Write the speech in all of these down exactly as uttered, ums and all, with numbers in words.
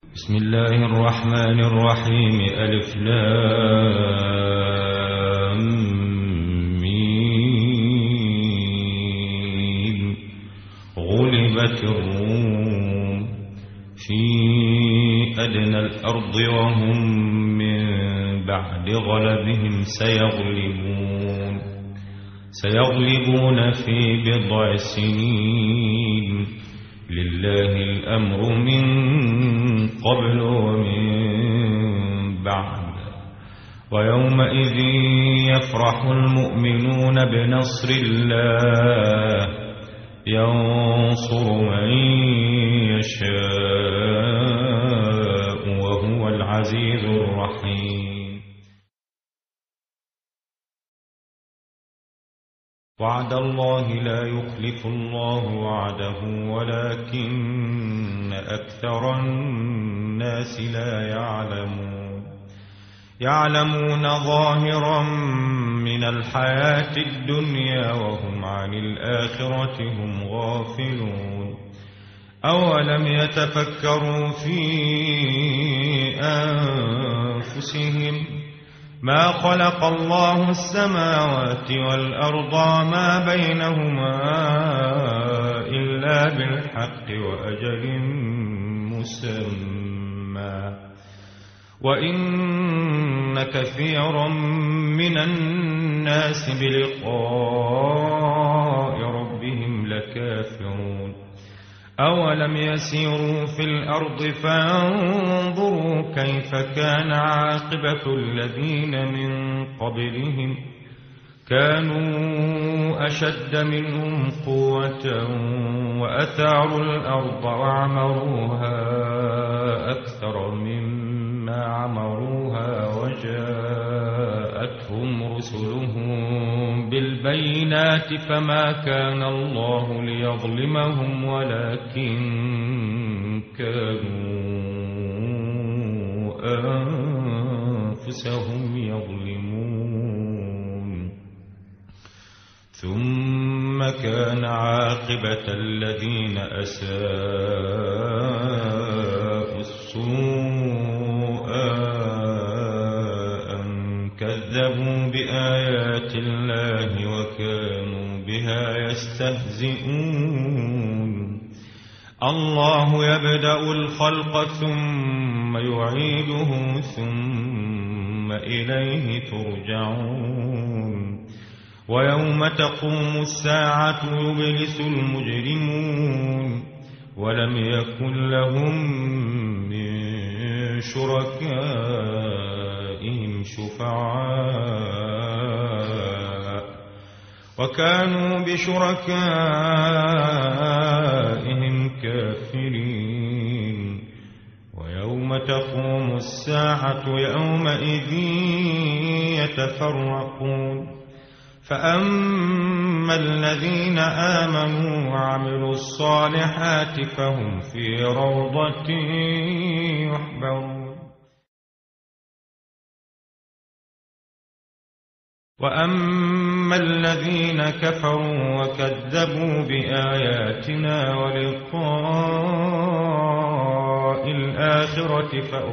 بسم الله الرحمن الرحيم. ألف لام ميم. غلبت الروم في أدنى الأرض وهم من بعد غلبهم سيغلبون سيغلبون في بضع سنين. لله الأمر من قبل ومن بعد. ويومئذ يفرح المؤمنون بنصر الله ينصر من يشاء وهو العزيز الرحيم. وعد الله لا يخلف الله وعده ولكن أكثر الناس لا يعلمون. يعلمون ظاهرا من الحياة الدنيا وهم عن الآخرة هم غافلون. أولم يتفكروا في أنفسهم ما خلق الله السماوات والأرض ما بينهما إلا بالحق وأجل مسمى وإن كثيرا من الناس بلقاء ربهم لكافرون. أولم يسيروا في الأرض فانظروا كيف كان عاقبة الذين من قبلهم كانوا أشد منهم قوة وأثاروا الأرض وعمروها أكثر مما عمروها وجاءتهم رسلهم بالبينات فما كان الله ليظلمهم ولكن كانوا أنفسهم يظلمون. ثم كان عاقبة الذين أساءوا السوء أن كذبوا بآيات الله وكانوا بها يستهزئون. الله يبدأ الخلق ثم يعيده ثم إليه ترجعون. ويوم تقوم الساعة يبلس المجرمون ولم يكن لهم من شركائهم شفعاء وكانوا بشركائهم كافرين. ويوم تقوم الساعة يومئذ يتفرقون. فأما الذين آمنوا وعملوا الصالحات فهم في روضة يحبرون. وأما الذين كفروا وكذبوا بآياتنا ولقاء الآخرة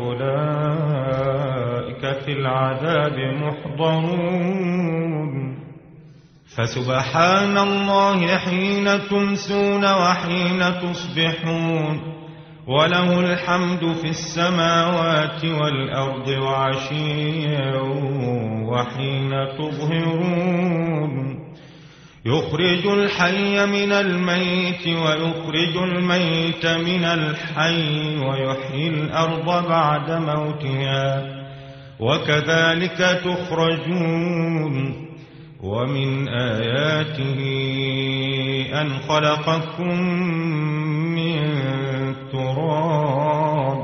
فأولئك في العذاب محضرون. فسبحان الله حين تمسون وحين تصبحون وله الحمد في السماوات والأرض وعشيا وحين تظهرون. يخرج الحي من الميت ويخرج الميت من الحي ويحيي الأرض بعد موتها وكذلك تخرجون. ومن آياته أن خلقكم من تراب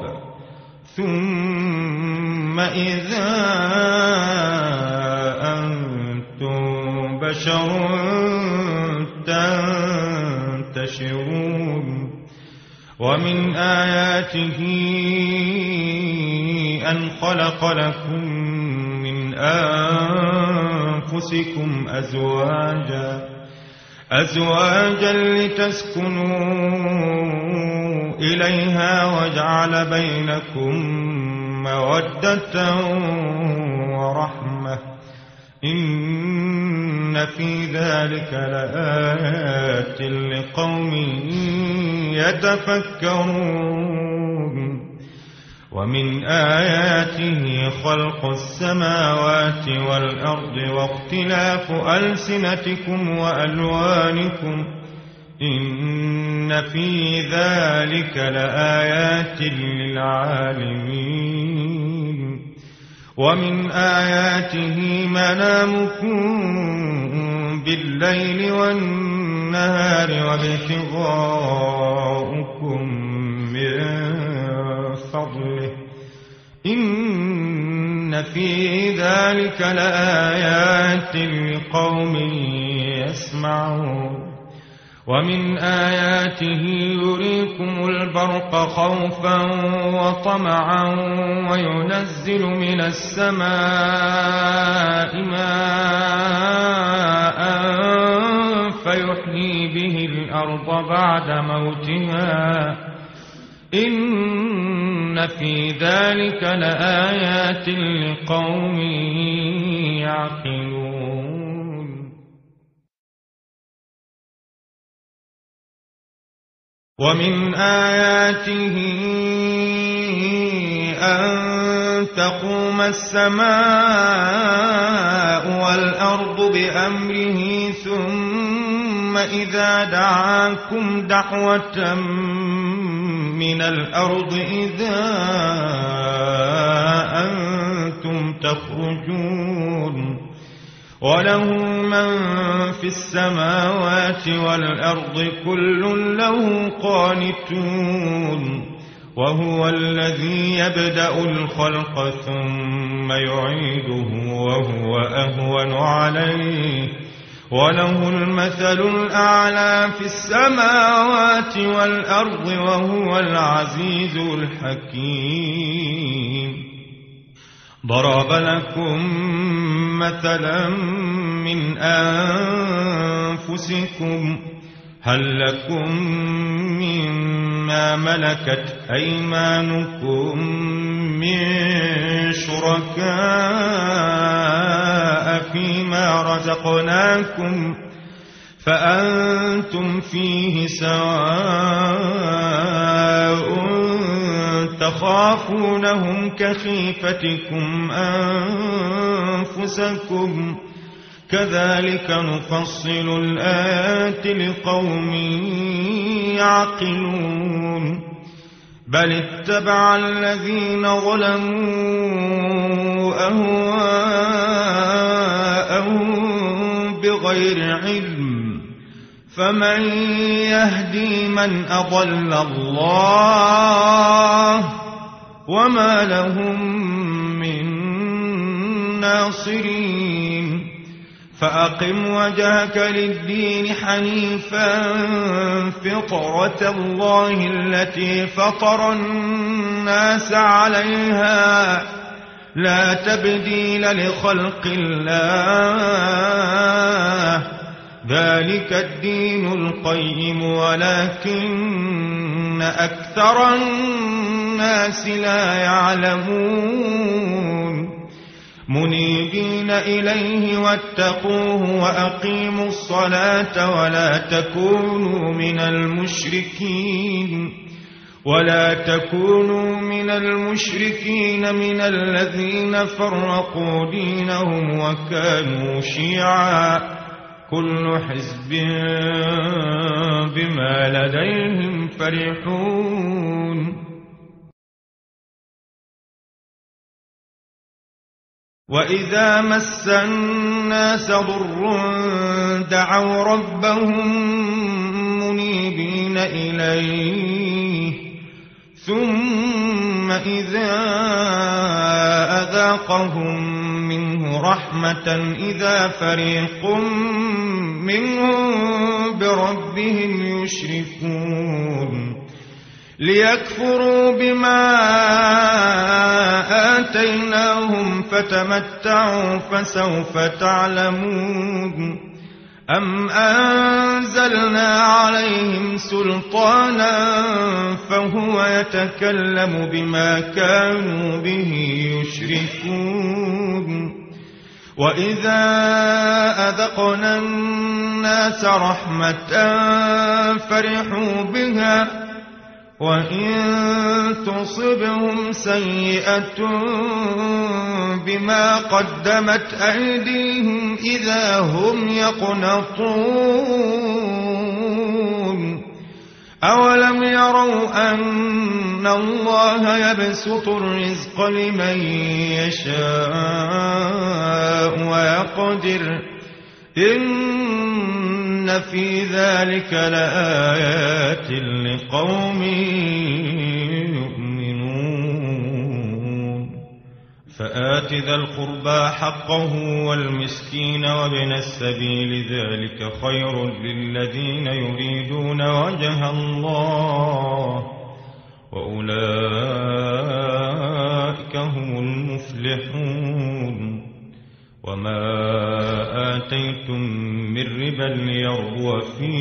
ثم إذا أنتم بشر تنتشرون. ومن آياته أن خلق لكم من أنفسكم أزواجا أزواجا لتسكنوا إليها وجعل بينكم مودة ورحمة إن في ذلك لآيات لقوم يتفكرون ومن آياته خلق السماوات والأرض واختلاف ألسنتكم وألوانكم إن في ذلك لآيات للعالمين ومن آياته منامكم بالليل والنهار وابتغاؤكم من فضله إن في ذلك لآيات لقوم يسمعون ومن آياته يريكم البرق خوفا وطمعا وينزل من السماء ماء فيحيي به الأرض بعد موتها إن في ذلك لآيات لقوم يعقلون ومن آياته أن تقوم السماء والأرض بأمره ثم إذا دعاكم دعوة من الأرض إذا أنتم تخرجون وله من في السماوات والأرض كل له قانتون وهو الذي يبدأ الخلق ثم يعيده وهو أهون عليه وله المثل الأعلى في السماوات والأرض وهو العزيز الحكيم ضرب لكم مثلا من أنفسكم هل لكم مما ملكت أيمانكم من شركاء فيما رزقناكم فأنتم فيه سواء تخافونهم كخيفتكم أنفسكم كذلك نفصل الآيات لقوم يعقلون بل اتبع الذين ظلموا أهواءهم بغير علم فمن يهدي من أضل الله وما لهم من ناصرين فأقم وجهك للدين حنيفا فطرة الله التي فطر الناس عليها لا تبديل لخلق الله ذلك الدين القيم ولكن أكثر الناس لا يعلمون منيبين إليه واتقوه وأقيموا الصلاة ولا تكونوا من المشركين ولا تكونوا من المشركين من الذين فرقوا دينهم وكانوا شيعا كل حزب بما لديهم فرحون وإذا مس الناس ضر دعوا ربهم منيبين إليه ثم إذا أذاقهم منه رحمة إذا فريق منهم بربهم يشركون ليكفروا بما آتيناهم فتمتعوا فسوف تعلمون أم أنزلنا عليهم سلطانا فهو يتكلم بما كانوا به يشركون وإذا أذقنا الناس رحمة فرحوا بها وإن تصبهم سيئة بما قدمت أيديهم إذا هم يقنطون أولم يروا أن الله يبسط الرزق لمن يشاء ويقدر إن في ذلك لآيات لقوم يؤمنون فآت ذا القربى حقه والمسكين وابن السبيل ذلك خير للذين يريدون وجه الله وأولئك هم المفلحون وما آتيتم من ربا ليربو في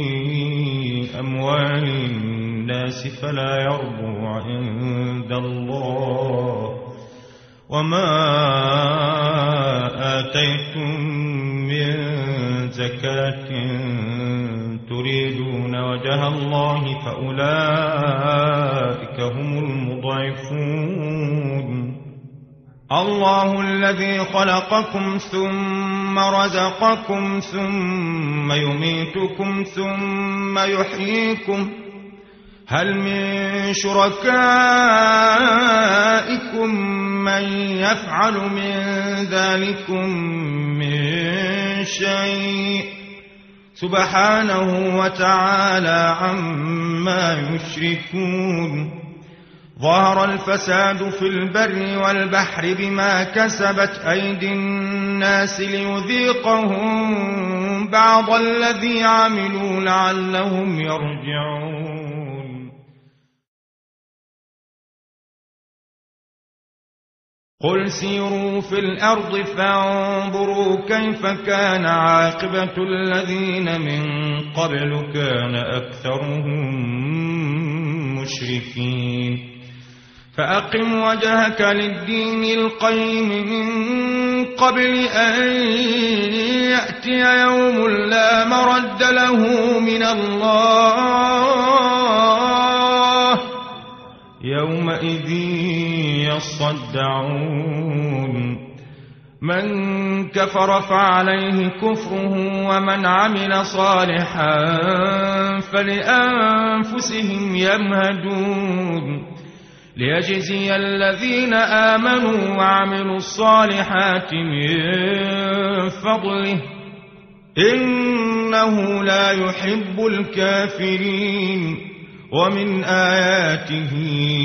أموال الناس فلا يربو عند الله وما آتيتم من زكاة تريدون وجه الله فأولئك هم المضعفون الله الذي خلقكم ثم رزقكم ثم يميتكم ثم يحييكم هل من شركائكم من يفعل من ذلكم من شيء سبحانه وتعالى عما يشركون ظهر الفساد في البر والبحر بما كسبت أيدي الناس ليذيقهم بعض الذي عملوا لعلهم يرجعون قل سيروا في الأرض فانظروا كيف كان عاقبة الذين من قبل كان أكثرهم مشركين فأقم وجهك للدين القيم من قبل أن يأتي يوم لا مرد له من الله يومئذ يصدعون من كفر فعليه كفره ومن عمل صالحا فلأنفسهم يمهدون ليجزي الذين آمنوا وعملوا الصالحات من فضله إنه لا يحب الكافرين ومن آياته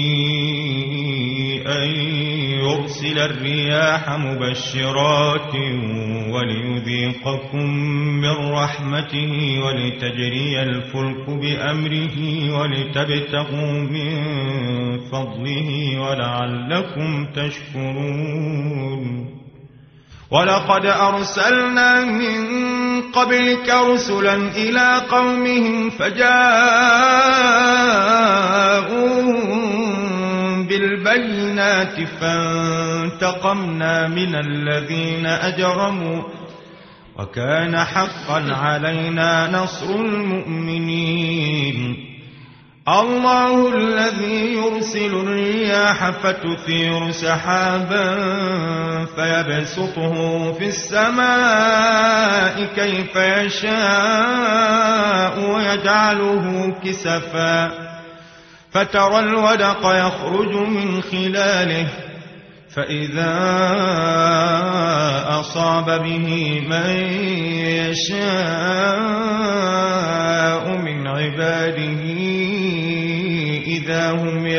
أن يرسل الرياح مبشرات وليذيقكم من رحمته ولتجري الفلك بأمره ولتبتغوا من فضله ولعلكم تشكرون ولقد أرسلنا من قبلك رسلا إلى قومهم فجاءوهم بالبينات فانتقمنا من الذين أجرموا وكان حقا علينا نصر المؤمنين الله الذي يرسل الرياح فتثير سحابا فيبسطه في السماء كيف يشاء ويجعله كسفا فترى الودق يخرج من خلاله فإذا أصاب به من يشاء من عباده إذا هم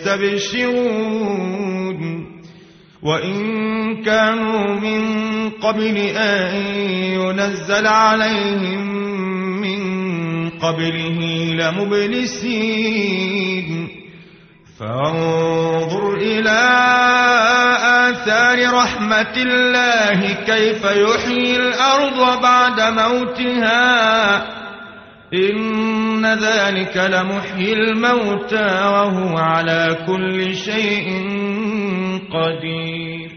يستبشرون وإن كانوا من قبل أن ينزل عليهم من قبله لمبلسين فانظر إلى آثار لرحمة الله كيف يحيي الأرض بعد موتها إن ذلك لمحيي الموتى وهو على كل شيء قدير.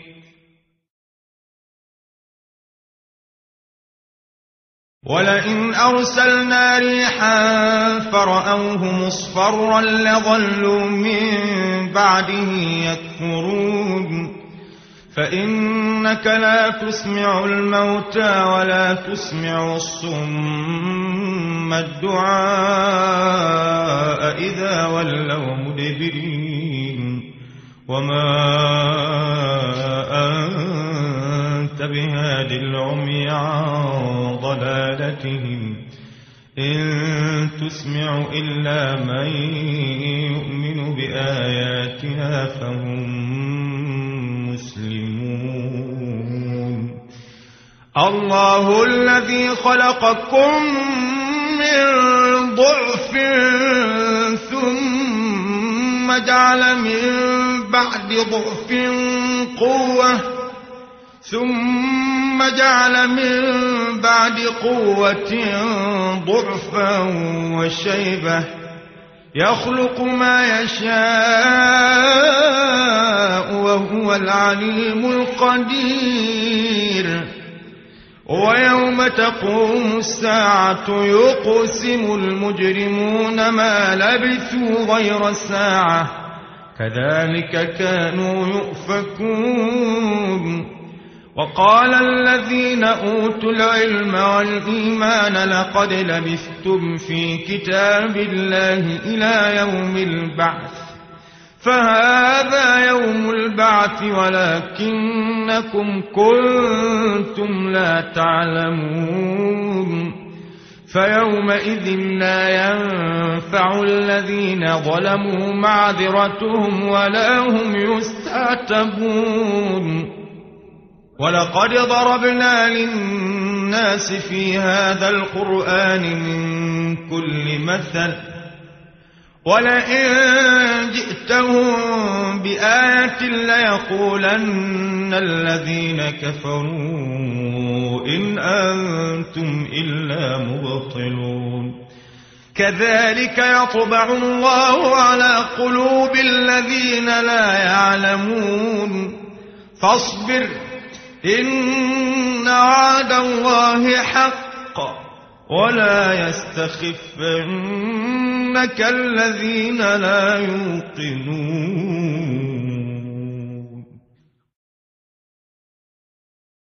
ولئن أرسلنا ريحا فرأوه مصفرا لظلوا من بعده يكفرون فإنك لا تسمع الموتى ولا تسمع الصم الدعاء إذا ولوا مدبرين وما أنت بهاد العمي عن ضلالتهم إن تسمع إلا من يؤمن بآياتنا فهم مسلمون. الله الذي خلقكم من ضعف ثم جعل من بعد ضعف قوة ثم جعل من بعد قوة ضعفا وشيبة يخلق ما يشاء وهو العليم القدير. ويوم تقوم الساعة يقسم المجرمون ما لبثوا غير ساعة كذلك كانوا يؤفكون. وقال الذين أوتوا العلم والإيمان لقد لبثتم في كتاب الله إلى يوم البعث فهذا يوم البعث ولكنكم كنتم لا تعلمون. فيومئذ لا ينفع الذين ظلموا معذرتهم ولا هم يستعتبون. ولقد ضربنا للناس في هذا القرآن من كل مثل ولئن جئتهم بآية ليقولن الذين كفروا إن أنتم إلا مبطلون. كذلك يطبع الله على قلوب الذين لا يعلمون. فاصبر إن وعد الله حق ولا يستخفنك الذين لا يوقنون.